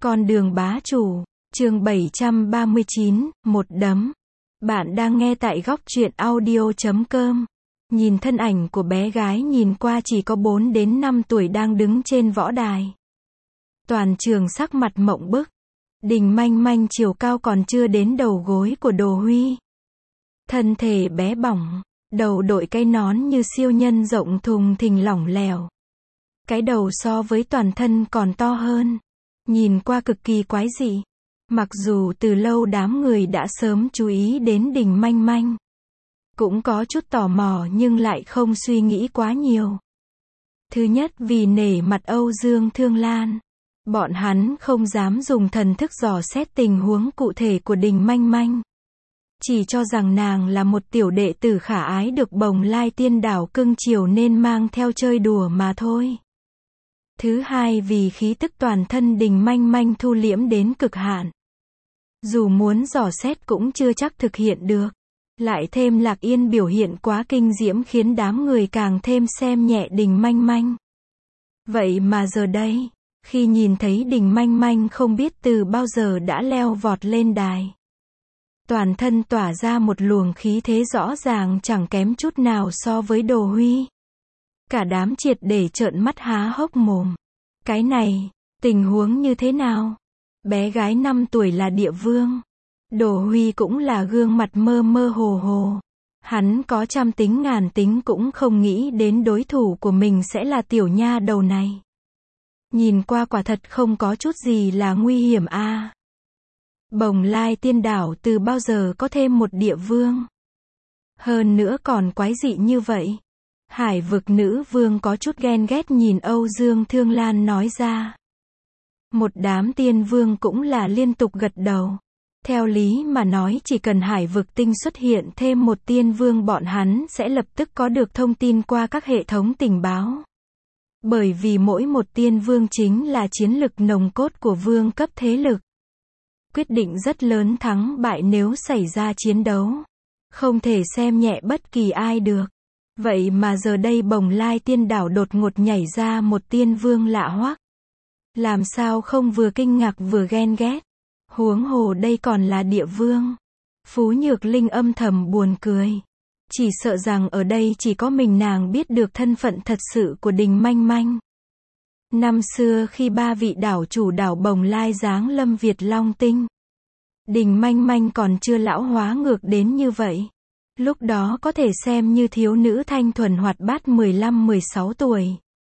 Con đường bá chủ, chương 739, một đấm. Bạn đang nghe tại góc truyện audio.com. Nhìn thân ảnh của bé gái nhìn qua chỉ có 4 đến 5 tuổi đang đứng trên võ đài. Toàn trường sắc mặt mộng bức. Đình Manh Manh chiều cao còn chưa đến đầu gối của Đồ Huy. Thân thể bé bỏng, đầu đội cái nón như siêu nhân rộng thùng thình lỏng lẻo. Cái đầu so với toàn thân còn to hơn. Nhìn qua cực kỳ quái dị. Mặc dù từ lâu đám người đã sớm chú ý đến Đình Manh Manh. Cũng có chút tò mò nhưng lại không suy nghĩ quá nhiều. Thứ nhất vì nể mặt Âu Dương Thương Lan. Bọn hắn không dám dùng thần thức dò xét tình huống cụ thể của Đình Manh Manh. Chỉ cho rằng nàng là một tiểu đệ tử khả ái được Bồng Lai Tiên Đảo cưng chiều nên mang theo chơi đùa mà thôi. Thứ hai vì khí tức toàn thân Đình Manh Manh thu liễm đến cực hạn. Dù muốn dò xét cũng chưa chắc thực hiện được. Lại thêm Lạc Yên biểu hiện quá kinh diễm khiến đám người càng thêm xem nhẹ Đình Manh Manh. Vậy mà giờ đây, khi nhìn thấy Đình Manh Manh không biết từ bao giờ đã leo vọt lên đài. Toàn thân tỏa ra một luồng khí thế rõ ràng chẳng kém chút nào so với Đồ Huy. Cả đám triệt để trợn mắt há hốc mồm. Cái này, tình huống như thế nào? Bé gái 5 tuổi là địa vương. Đồ Huy cũng là gương mặt mơ mơ hồ hồ. Hắn có trăm tính ngàn tính cũng không nghĩ đến đối thủ của mình sẽ là tiểu nha đầu này. Nhìn qua quả thật không có chút gì là nguy hiểm a. Bồng Lai Tiên Đảo từ bao giờ có thêm một địa vương? Hơn nữa còn quái dị như vậy. Hải vực nữ vương có chút ghen ghét nhìn Âu Dương Thương Lan nói ra. Một đám tiên vương cũng là liên tục gật đầu. Theo lý mà nói chỉ cần hải vực tinh xuất hiện thêm một tiên vương bọn hắn sẽ lập tức có được thông tin qua các hệ thống tình báo. Bởi vì mỗi một tiên vương chính là chiến lực nòng cốt của vương cấp thế lực. Quyết định rất lớn thắng bại nếu xảy ra chiến đấu. Không thể xem nhẹ bất kỳ ai được. Vậy mà giờ đây Bồng Lai Tiên Đảo đột ngột nhảy ra một tiên vương lạ hoắc. Làm sao không vừa kinh ngạc vừa ghen ghét. Huống hồ đây còn là địa vương. Phú Nhược Linh âm thầm buồn cười. Chỉ sợ rằng ở đây chỉ có mình nàng biết được thân phận thật sự của Đình Manh Manh. Năm xưa khi ba vị đảo chủ đảo Bồng Lai giáng lâm Việt Long Tinh. Đình Manh Manh còn chưa lão hóa ngược đến như vậy. Lúc đó có thể xem như thiếu nữ thanh thuần hoạt bát 15-16 tuổi.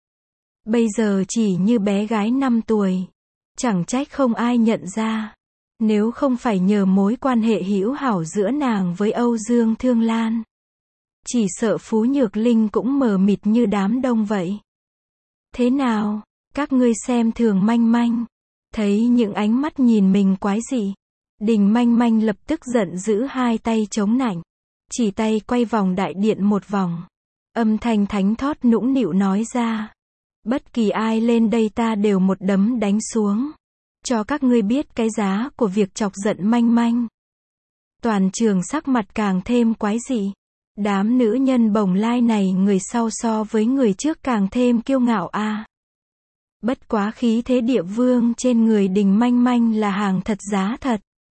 Bây giờ chỉ như bé gái 5 tuổi. Chẳng trách không ai nhận ra. Nếu không phải nhờ mối quan hệ hữu hảo giữa nàng với Âu Dương Thương Lan. Chỉ sợ Phú Nhược Linh cũng mờ mịt như đám đông vậy. Thế nào, các ngươi xem thường Manh Manh. Thấy những ánh mắt nhìn mình quái dị. Đình Manh Manh lập tức giận dữ hai tay chống nạnh. Chỉ tay quay vòng đại điện một vòng. Âm thanh thánh thót nũng nịu nói ra. Bất kỳ ai lên đây ta đều một đấm đánh xuống. Cho các ngươi biết cái giá của việc chọc giận Manh Manh. Toàn trường sắc mặt càng thêm quái dị. Đám nữ nhân Bồng Lai này người sau so với người trước càng thêm kiêu ngạo a. Bất quá khí thế địa vương trên người Đình Manh Manh là hàng thật giá thật.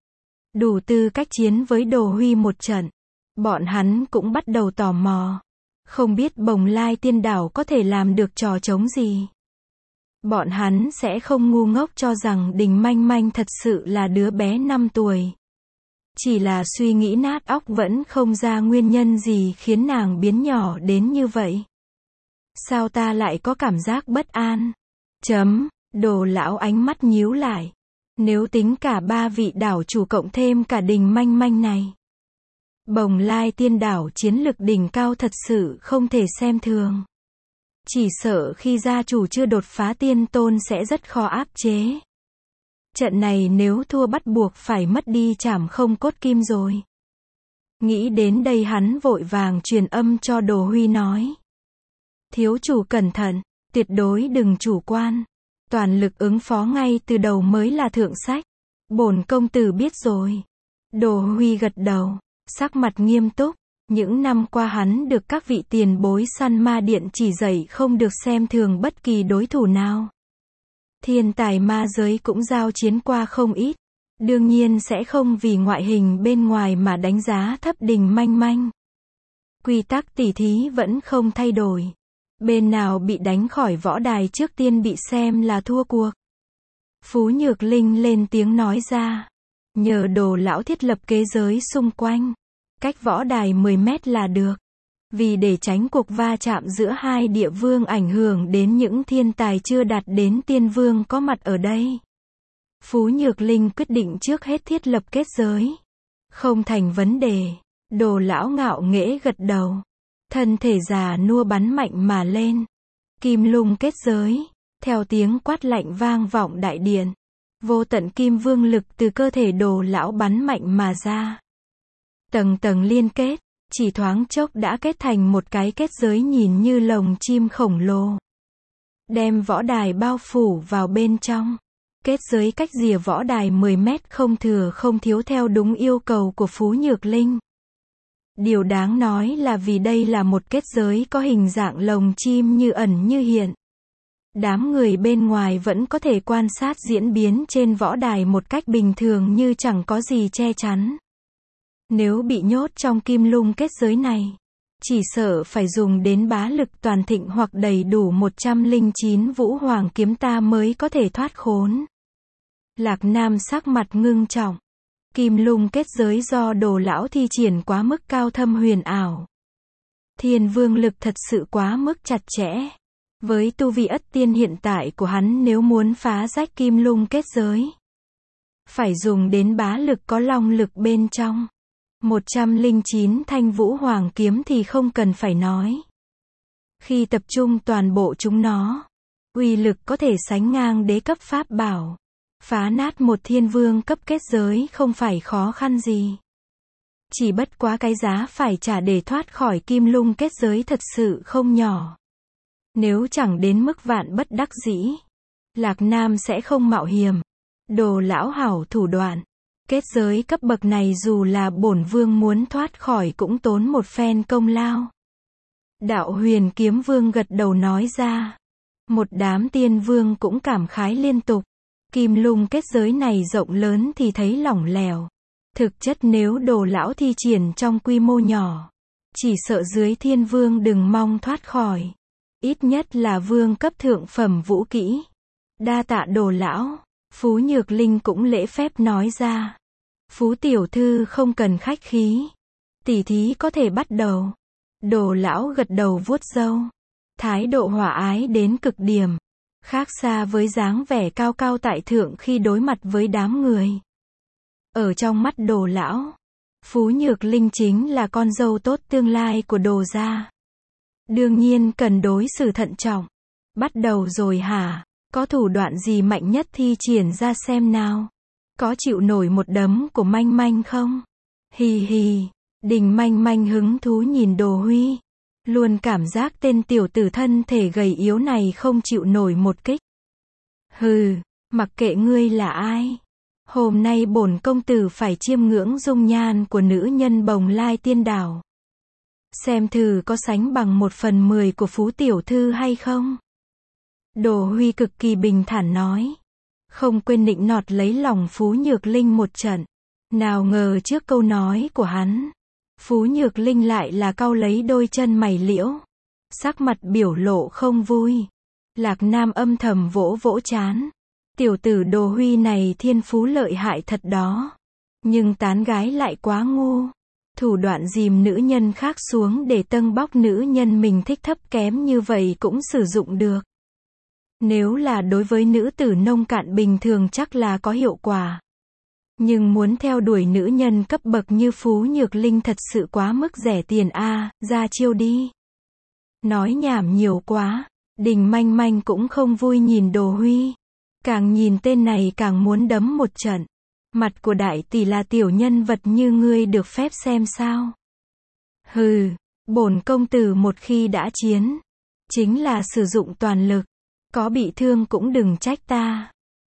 Đủ tư cách chiến với Đồ Huy một trận. Bọn hắn cũng bắt đầu tò mò. Không biết Bồng Lai Tiên Đảo có thể làm được trò trống gì. Bọn hắn sẽ không ngu ngốc cho rằng Đình Manh Manh thật sự là đứa bé 5 tuổi. Chỉ là suy nghĩ nát óc vẫn không ra nguyên nhân gì khiến nàng biến nhỏ đến như vậy. Sao ta lại có cảm giác bất an? Đồ lão ánh mắt nhíu lại. Nếu tính cả ba vị đảo chủ cộng thêm cả Đình Manh Manh này. Bồng Lai Tiên Đảo chiến lực đỉnh cao thật sự không thể xem thường. Chỉ sợ khi gia chủ chưa đột phá tiên tôn sẽ rất khó áp chế. Trận này nếu thua bắt buộc phải mất đi trảm không cốt kim rồi. Nghĩ đến đây hắn vội vàng truyền âm cho Đồ Huy nói. Thiếu chủ cẩn thận, tuyệt đối đừng chủ quan. Toàn lực ứng phó ngay từ đầu mới là thượng sách. Bổn công tử biết rồi. Đồ Huy gật đầu, sắc mặt nghiêm túc. Những năm qua hắn được các vị tiền bối săn ma điện chỉ dạy không được xem thường bất kỳ đối thủ nào. Thiên tài ma giới cũng giao chiến qua không ít. Đương nhiên sẽ không vì ngoại hình bên ngoài mà đánh giá thấp Đình Manh Manh. Quy tắc tỉ thí vẫn không thay đổi. Bên nào bị đánh khỏi võ đài trước tiên bị xem là thua cuộc. Phú Nhược Linh lên tiếng nói ra. Nhờ Đồ lão thiết lập kế giới xung quanh. Cách võ đài 10 mét là được. Vì để tránh cuộc va chạm giữa hai địa vương ảnh hưởng đến những thiên tài chưa đạt đến tiên vương có mặt ở đây. Phú Nhược Linh quyết định trước hết thiết lập kết giới. Không thành vấn đề. Đồ lão ngạo nghễ gật đầu. Thân thể già nua bắn mạnh mà lên. Kim lung kết giới. Theo tiếng quát lạnh vang vọng đại điện. Vô tận kim vương lực từ cơ thể Đồ lão bắn mạnh mà ra. Tầng tầng liên kết. Chỉ thoáng chốc đã kết thành một cái kết giới nhìn như lồng chim khổng lồ. Đem võ đài bao phủ vào bên trong. Kết giới cách rìa võ đài 10 mét không thừa không thiếu theo đúng yêu cầu của Phú Nhược Linh. Điều đáng nói là vì đây là một kết giới có hình dạng lồng chim như ẩn như hiện. Đám người bên ngoài vẫn có thể quan sát diễn biến trên võ đài một cách bình thường như chẳng có gì che chắn. Nếu bị nhốt trong kim lung kết giới này, chỉ sợ phải dùng đến bá lực toàn thịnh hoặc đầy đủ 109 vũ hoàng kiếm ta mới có thể thoát khốn. Lạc Nam sắc mặt ngưng trọng. Kim lung kết giới do Đồ lão thi triển quá mức cao thâm huyền ảo. Thiên vương lực thật sự quá mức chặt chẽ. Với tu vi ất tiên hiện tại của hắn nếu muốn phá rách kim lung kết giới, phải dùng đến bá lực có long lực bên trong. 109 thanh vũ hoàng kiếm thì không cần phải nói. Khi tập trung toàn bộ chúng nó, uy lực có thể sánh ngang đế cấp pháp bảo. Phá nát một thiên vương cấp kết giới không phải khó khăn gì. Chỉ bất quá cái giá phải trả để thoát khỏi kim lung kết giới thật sự không nhỏ. Nếu chẳng đến mức vạn bất đắc dĩ, Lạc Nam sẽ không mạo hiểm. Đồ lão hảo thủ đoạn. Kết giới cấp bậc này dù là bổn vương muốn thoát khỏi cũng tốn một phen công lao. Đạo Huyền Kiếm Vương gật đầu nói ra. Một đám tiên vương cũng cảm khái liên tục. Kim lung kết giới này rộng lớn thì thấy lỏng lẻo. Thực chất nếu Đồ lão thi triển trong quy mô nhỏ, chỉ sợ dưới thiên vương đừng mong thoát khỏi. Ít nhất là vương cấp thượng phẩm vũ kỹ. Đa tạ Đồ lão. Phú Nhược Linh cũng lễ phép nói ra. Phú tiểu thư không cần khách khí. Tỉ thí có thể bắt đầu. Đồ lão gật đầu vuốt râu. Thái độ hòa ái đến cực điểm. Khác xa với dáng vẻ cao cao tại thượng khi đối mặt với đám người. Ở trong mắt Đồ lão, Phú Nhược Linh chính là con dâu tốt tương lai của Đồ gia. Đương nhiên cần đối xử thận trọng. Bắt đầu rồi hả? Có thủ đoạn gì mạnh nhất thi triển ra xem nào? Có chịu nổi một đấm của Manh Manh không? Hì hì. Đình Manh Manh hứng thú nhìn Đồ Huy. Luôn cảm giác tên tiểu tử thân thể gầy yếu này không chịu nổi một kích. Hừ, mặc kệ ngươi là ai. Hôm nay bổn công tử phải chiêm ngưỡng dung nhan của nữ nhân Bồng Lai Tiên Đảo. Xem thử có sánh bằng 1/10 của Phú tiểu thư hay không? Đồ Huy cực kỳ bình thản nói. Không quên nịnh nọt lấy lòng Phú Nhược Linh một trận. Nào ngờ trước câu nói của hắn, Phú Nhược Linh lại là cau lấy đôi chân mày liễu. Sắc mặt biểu lộ không vui. Lạc Nam âm thầm vỗ vỗ trán. Tiểu tử Đồ Huy này thiên phú lợi hại thật đó. Nhưng tán gái lại quá ngu. Thủ đoạn dìm nữ nhân khác xuống để tâng bóc nữ nhân mình thích thấp kém như vậy cũng sử dụng được. Nếu là đối với nữ tử nông cạn bình thường chắc là có hiệu quả. Nhưng muốn theo đuổi nữ nhân cấp bậc như Phú Nhược Linh thật sự quá mức rẻ tiền a, ra chiêu đi. Nói nhảm nhiều quá. Đình Manh Manh cũng không vui nhìn Đồ Huy. Càng nhìn tên này càng muốn đấm một trận. Mặt của đại tỷ là tiểu nhân vật như ngươi được phép xem sao? Hừ, bổn công tử một khi đã chiến, chính là sử dụng toàn lực. Có bị thương cũng đừng trách ta.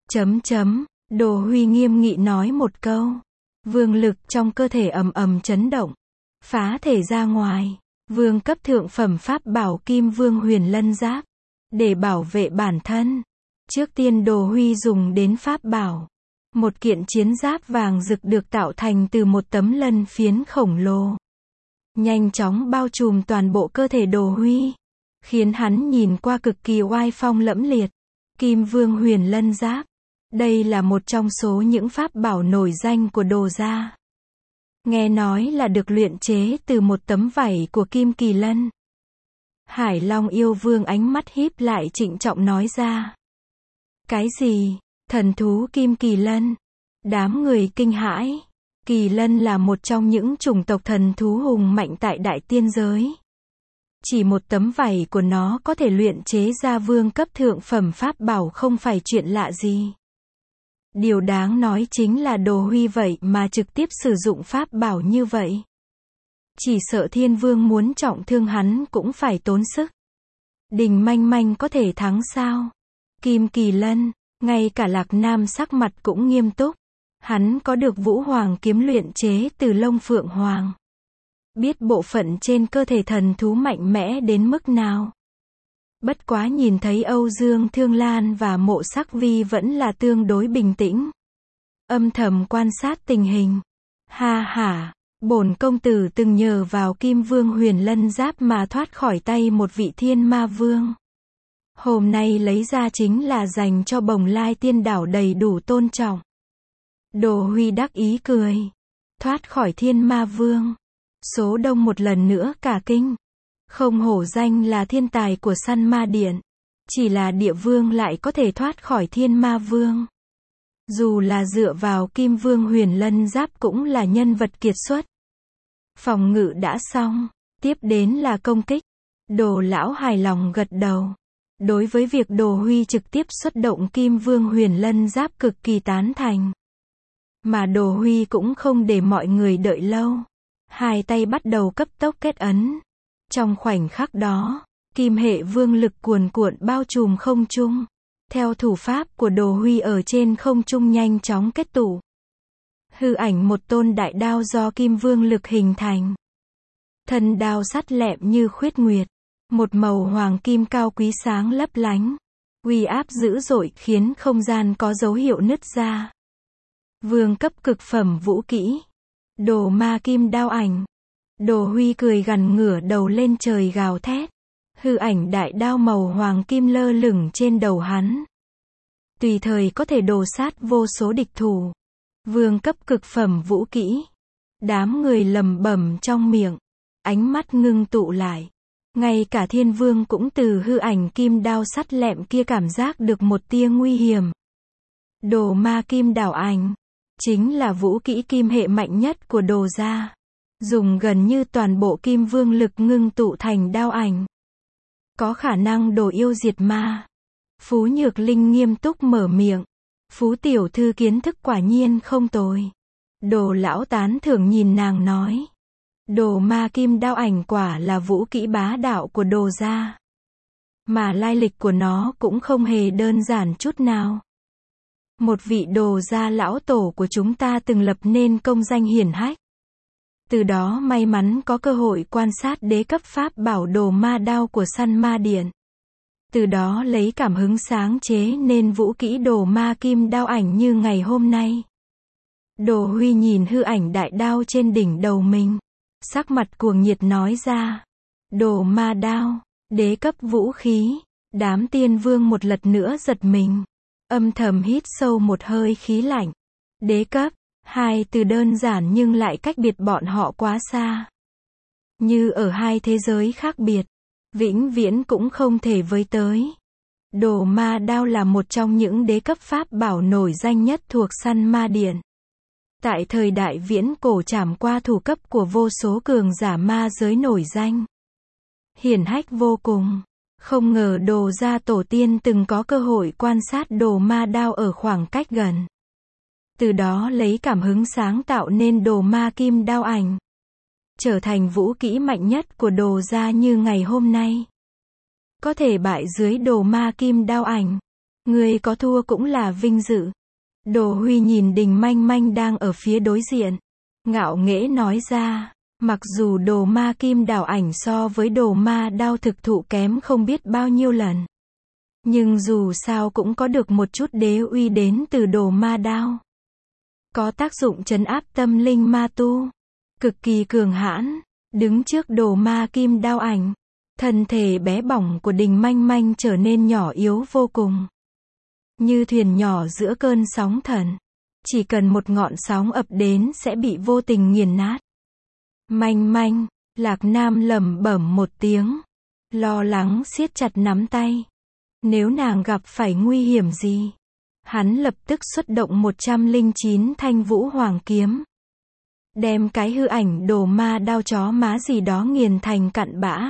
Đồ Huy nghiêm nghị nói một câu. Vương lực trong cơ thể ầm ầm chấn động. Phá thể ra ngoài. Vương cấp thượng phẩm pháp bảo Kim Vương Huyền Lân Giáp. Để bảo vệ bản thân. Trước tiên Đồ Huy dùng đến pháp bảo. Một kiện chiến giáp vàng rực được tạo thành từ một tấm lân phiến khổng lồ. Nhanh chóng bao trùm toàn bộ cơ thể Đồ Huy, khiến hắn nhìn qua cực kỳ oai phong lẫm liệt. Kim Vương Huyền Lân Giáp. Đây là một trong số những pháp bảo nổi danh của Đồ gia. Nghe nói là được luyện chế từ một tấm vảy của Kim Kỳ Lân. Hải Long yêu vương ánh mắt híp lại trịnh trọng nói ra. Cái gì? Thần thú Kim Kỳ Lân? Đám người kinh hãi. Kỳ Lân là một trong những chủng tộc thần thú hùng mạnh tại đại tiên giới. Chỉ một tấm vảy của nó có thể luyện chế ra vương cấp thượng phẩm pháp bảo không phải chuyện lạ gì. Điều đáng nói chính là Đồ Huy vậy mà trực tiếp sử dụng pháp bảo như vậy. Chỉ sợ Thiên Vương muốn trọng thương hắn cũng phải tốn sức. Đình Manh Manh có thể thắng sao? Kim Kỳ Lân, ngay cả Lạc Nam sắc mặt cũng nghiêm túc. Hắn có được Vũ Hoàng kiếm luyện chế từ lông phượng hoàng. Biết bộ phận trên cơ thể thần thú mạnh mẽ đến mức nào. Bất quá nhìn thấy Âu Dương Thương Lan và Mộ Sắc Vi vẫn là tương đối bình tĩnh. Âm thầm quan sát tình hình. Ha ha, bổn công tử từng nhờ vào Kim Vương Huyền Lân Giáp mà thoát khỏi tay một vị thiên ma vương. Hôm nay lấy ra chính là dành cho Bồng Lai Tiên Đảo đầy đủ tôn trọng. Đồ Huy đắc ý cười. Thoát khỏi thiên ma vương. Số đông một lần nữa cả kinh. Không hổ danh là thiên tài của săn ma điện. Chỉ là địa vương lại có thể thoát khỏi thiên ma vương. Dù là dựa vào Kim Vương Huyền Lân Giáp cũng là nhân vật kiệt xuất. Phòng ngự đã xong. Tiếp đến là công kích. Đồ lão hài lòng gật đầu. Đối với việc Đồ Huy trực tiếp xuất động Kim Vương Huyền Lân Giáp cực kỳ tán thành. Mà Đồ Huy cũng không để mọi người đợi lâu. Hai tay bắt đầu cấp tốc kết ấn. Trong khoảnh khắc đó, kim hệ vương lực cuồn cuộn bao trùm không trung. Theo thủ pháp của Đồ Huy ở trên không trung nhanh chóng kết tụ. Hư ảnh một tôn đại đao do kim vương lực hình thành. Thân đao sắt lẹm như khuyết nguyệt. Một màu hoàng kim cao quý sáng lấp lánh. Uy áp dữ dội khiến không gian có dấu hiệu nứt ra. Vương cấp cực phẩm vũ kỹ. Đồ ma kim đao ảnh. Đồ Huy cười gằn ngửa đầu lên trời gào thét. Hư ảnh đại đao màu hoàng kim lơ lửng trên đầu hắn. Tùy thời có thể đồ sát vô số địch thủ. Vương cấp cực phẩm vũ kỹ. Đám người lầm bầm trong miệng. Ánh mắt ngưng tụ lại. Ngay cả Thiên Vương cũng từ hư ảnh kim đao sắt lẹm kia cảm giác được một tia nguy hiểm. Đồ ma kim đao ảnh. Chính là vũ kỹ kim hệ mạnh nhất của Đồ gia. Dùng gần như toàn bộ kim vương lực ngưng tụ thành đao ảnh. Có khả năng đồ yêu diệt ma. Phú Nhược Linh nghiêm túc mở miệng. Phú tiểu thư kiến thức quả nhiên không tồi. Đồ lão tán thưởng nhìn nàng nói. Đồ ma kim đao ảnh quả là vũ kỹ bá đạo của Đồ gia. Mà lai lịch của nó cũng không hề đơn giản chút nào. Một vị Đồ gia lão tổ của chúng ta từng lập nên công danh hiển hách. Từ đó may mắn có cơ hội quan sát đế cấp pháp bảo đồ ma đao của săn ma điện. Từ đó lấy cảm hứng sáng chế nên vũ kỹ đồ ma kim đao ảnh như ngày hôm nay. Đồ Huy nhìn hư ảnh đại đao trên đỉnh đầu mình. Sắc mặt cuồng nhiệt nói ra. Đồ ma đao, đế cấp vũ khí. Đám tiên vương một lần nữa giật mình. Âm thầm hít sâu một hơi khí lạnh. Đế cấp. Hai từ đơn giản nhưng lại cách biệt bọn họ quá xa. Như ở hai thế giới khác biệt. Vĩnh viễn cũng không thể với tới. Đồ ma đao là một trong những đế cấp pháp bảo nổi danh nhất thuộc săn ma điện. Tại thời đại viễn cổ trảm qua thủ cấp của vô số cường giả ma giới nổi danh. Hiển hách vô cùng. Không ngờ Đồ gia tổ tiên từng có cơ hội quan sát đồ ma đao ở khoảng cách gần. Từ đó lấy cảm hứng sáng tạo nên đồ ma kim đao ảnh. Trở thành vũ kỹ mạnh nhất của Đồ gia như ngày hôm nay. Có thể bại dưới đồ ma kim đao ảnh. Người có thua cũng là vinh dự. Đồ Huy nhìn Đình Manh Manh đang ở phía đối diện. Ngạo nghễ nói ra. Mặc dù đồ ma kim đao ảnh so với đồ ma đao thực thụ kém không biết bao nhiêu lần. Nhưng dù sao cũng có được một chút đế uy đến từ đồ ma đao. Có tác dụng trấn áp tâm linh ma tu. Cực kỳ cường hãn. Đứng trước đồ ma kim đao ảnh. Thân thể bé bỏng của Đình Manh Manh trở nên nhỏ yếu vô cùng. Như thuyền nhỏ giữa cơn sóng thần. Chỉ cần một ngọn sóng ập đến sẽ bị vô tình nghiền nát. Manh Manh, Lạc Nam lẩm bẩm một tiếng. Lo lắng siết chặt nắm tay. Nếu nàng gặp phải nguy hiểm gì, hắn lập tức xuất động 109 thanh vũ hoàng kiếm. Đem cái hư ảnh đồ ma đao chó má gì đó nghiền thành cặn bã.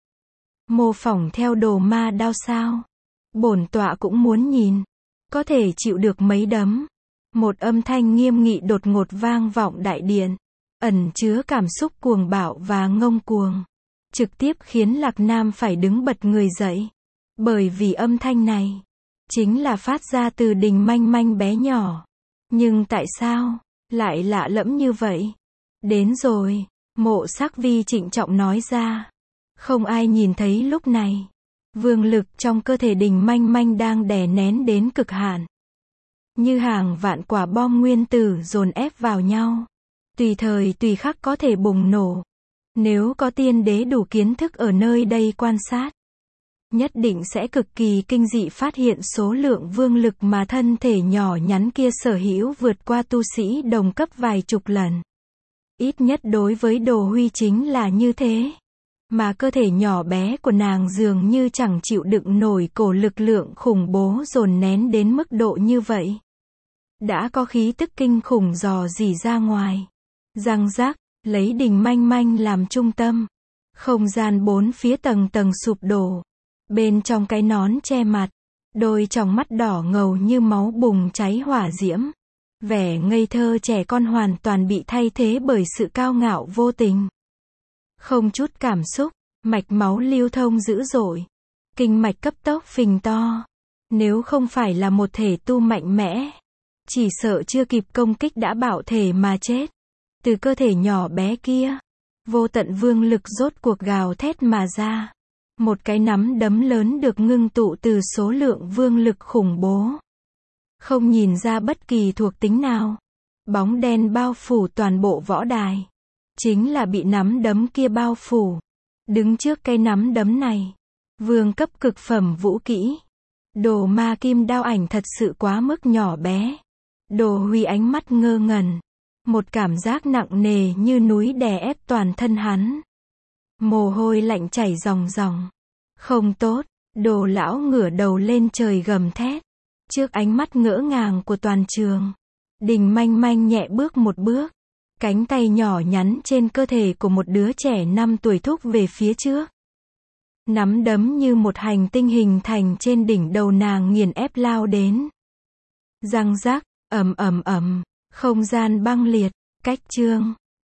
Mô phỏng theo đồ ma đao sao? Bổn tọa cũng muốn nhìn. Có thể chịu được mấy đấm. Một âm thanh nghiêm nghị đột ngột vang vọng đại điện. Ẩn chứa cảm xúc cuồng bạo và ngông cuồng. Trực tiếp khiến Lạc Nam phải đứng bật người dậy. Bởi vì âm thanh này chính là phát ra từ Đình Manh Manh bé nhỏ. Nhưng tại sao lại lạ lẫm như vậy? Đến rồi, Mộ Sắc Vi trịnh trọng nói ra. Không ai nhìn thấy lúc này. Vương lực trong cơ thể Đình Manh Manh đang đè nén đến cực hạn. Như hàng vạn quả bom nguyên tử dồn ép vào nhau. Tùy thời tùy khắc có thể bùng nổ. Nếu có tiên đế đủ kiến thức ở nơi đây quan sát, nhất định sẽ cực kỳ kinh dị phát hiện số lượng vương lực mà thân thể nhỏ nhắn kia sở hữu vượt qua tu sĩ đồng cấp vài chục lần. Ít nhất đối với Đồ Huy chính là như thế. Mà cơ thể nhỏ bé của nàng dường như chẳng chịu đựng nổi cổ lực lượng khủng bố dồn nén đến mức độ như vậy. Đã có khí tức kinh khủng rò rỉ ra ngoài. Răng rác, lấy Đình Manh Manh làm trung tâm. Không gian bốn phía tầng tầng sụp đổ. Bên trong cái nón che mặt, đôi tròng mắt đỏ ngầu như máu bùng cháy hỏa diễm. Vẻ ngây thơ trẻ con hoàn toàn bị thay thế bởi sự cao ngạo vô tình. Không chút cảm xúc, mạch máu lưu thông dữ dội. Kinh mạch cấp tốc phình to. Nếu không phải là một thể tu mạnh mẽ, chỉ sợ chưa kịp công kích đã bạo thể mà chết. Từ cơ thể nhỏ bé kia, vô tận vương lực rốt cuộc gào thét mà ra. Một cái nắm đấm lớn được ngưng tụ từ số lượng vương lực khủng bố. Không nhìn ra bất kỳ thuộc tính nào. Bóng đen bao phủ toàn bộ võ đài. Chính là bị nắm đấm kia bao phủ. Đứng trước cái nắm đấm này, vương cấp cực phẩm vũ kỹ. Đồ ma kim đao ảnh thật sự quá mức nhỏ bé. Đồ Huy ánh mắt ngơ ngẩn. Một cảm giác nặng nề như núi đè ép toàn thân hắn. Mồ hôi lạnh chảy ròng ròng. Không tốt, Đồ lão ngửa đầu lên trời gầm thét. Trước ánh mắt ngỡ ngàng của toàn trường, Đình Manh Manh nhẹ bước một bước. Cánh tay nhỏ nhắn trên cơ thể của một đứa trẻ 5 tuổi thúc về phía trước. Nắm đấm như một hành tinh hình thành trên đỉnh đầu nàng nghiền ép lao đến. Răng rác, ầm ầm ầm, không gian băng liệt, cách chương.